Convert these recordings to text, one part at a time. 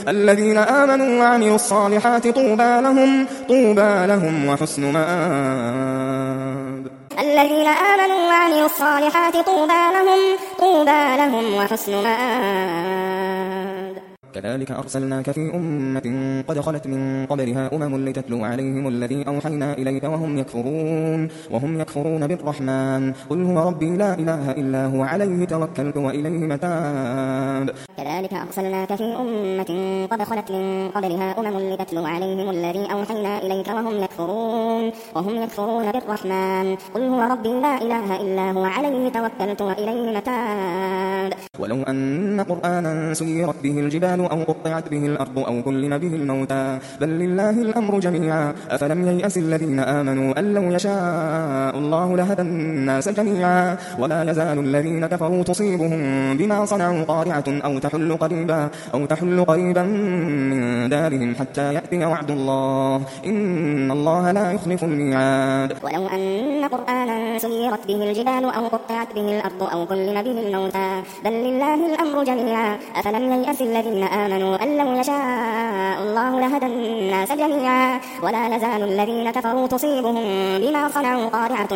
الذين آمنوا وعملوا الصالحات طوبى لهم وحسن مآب. الذين آمنوا وعملوا الصالحات طوبى لهم وحسن مآب. كذلك أرسلناك في أمة قد خلت من قبلها لتتلو عليهم الذي أوحينا إليك وهم يكفرون بالرحمن قل هو ربي لا إله إلا هو عليه توكلت وإليه متاب. كذلك أرسلناك في أمة قد خلت من قبلها لتتلو عليهم الذي أوحينا إليك وهم يكفرون بالرحمن قل هو ربي لا إله إلا هو عليه توكلت وإليه متاب. ولو أن قرآنا سيرت به الجبال أو قطعت به الأرض أو كلم به الموتى بل لله الأمر جميعا أفلم ييأس الذين آمنوا أن لو يشاء الله لهدى الناس جميعا ولا يزال الذين كفروا تصيبهم بما صنعوا قارعة أو تحل قريبا من دارهم حتى يأتي وعد الله إن الله لا يخلف الميعاد. ولو أن قرآنا سيرت به الجبال أو قطعت به الأرض أو كلم به الموتى بل لله الأمر جميعا أفلم ييأس الذين آمنوا أن لو يشاء الله لهدى الناس جميعا ولا يزال الذين كفروا تصيبهم بما صنعوا قارعة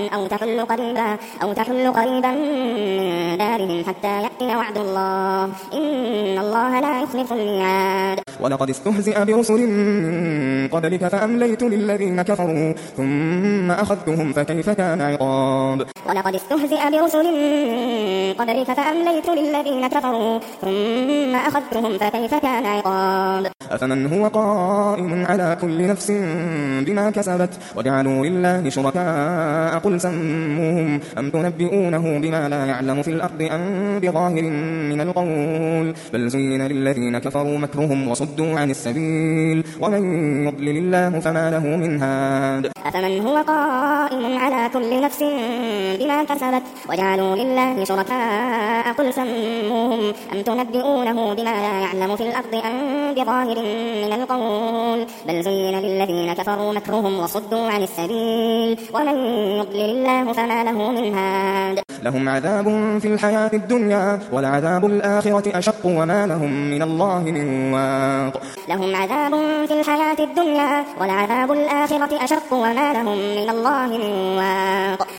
أو تحل قريبا من دارهم حتى يأتي وعد الله إن الله لا يخلف الميعاد. ولقد استهزئ برسل من قبلك فأمليت للذين كفروا ثم أخذتهم فكيف كان عقاب. ولقد استهزئ برسل من قبلك فأمليت للذين كفروا ثم أخذتهم فكيف كان عقاب. أفمن هو قائم على كل نفس بما كسبت وجعلوا لله شركاء قل سموهم أم تنبئونه بما لا يعلم في الأرض أم بظاهر من القول بل زين للذين كفروا مكرهم وصدوا عن السبيل ومن يضلل الله فما له من هاد. أفمن هو قائم على كل نفس بما كسبت وجعلوا لله شركاء قل سموهم أم تنبئونه بما لا يعلم في الأرض أم بظاهر من القول بل زين للذين كفروا مكرهم وصدوا عن السبيل ومن يضلل الله فما له من هاد. لهم عذاب في الحياة الدنيا ولعذاب الآخرة أشق وما لهم من الله من واق. لهم عذاب في الحياة الدنيا ولعذاب الآخرة أشق وما لهم من الله من واق.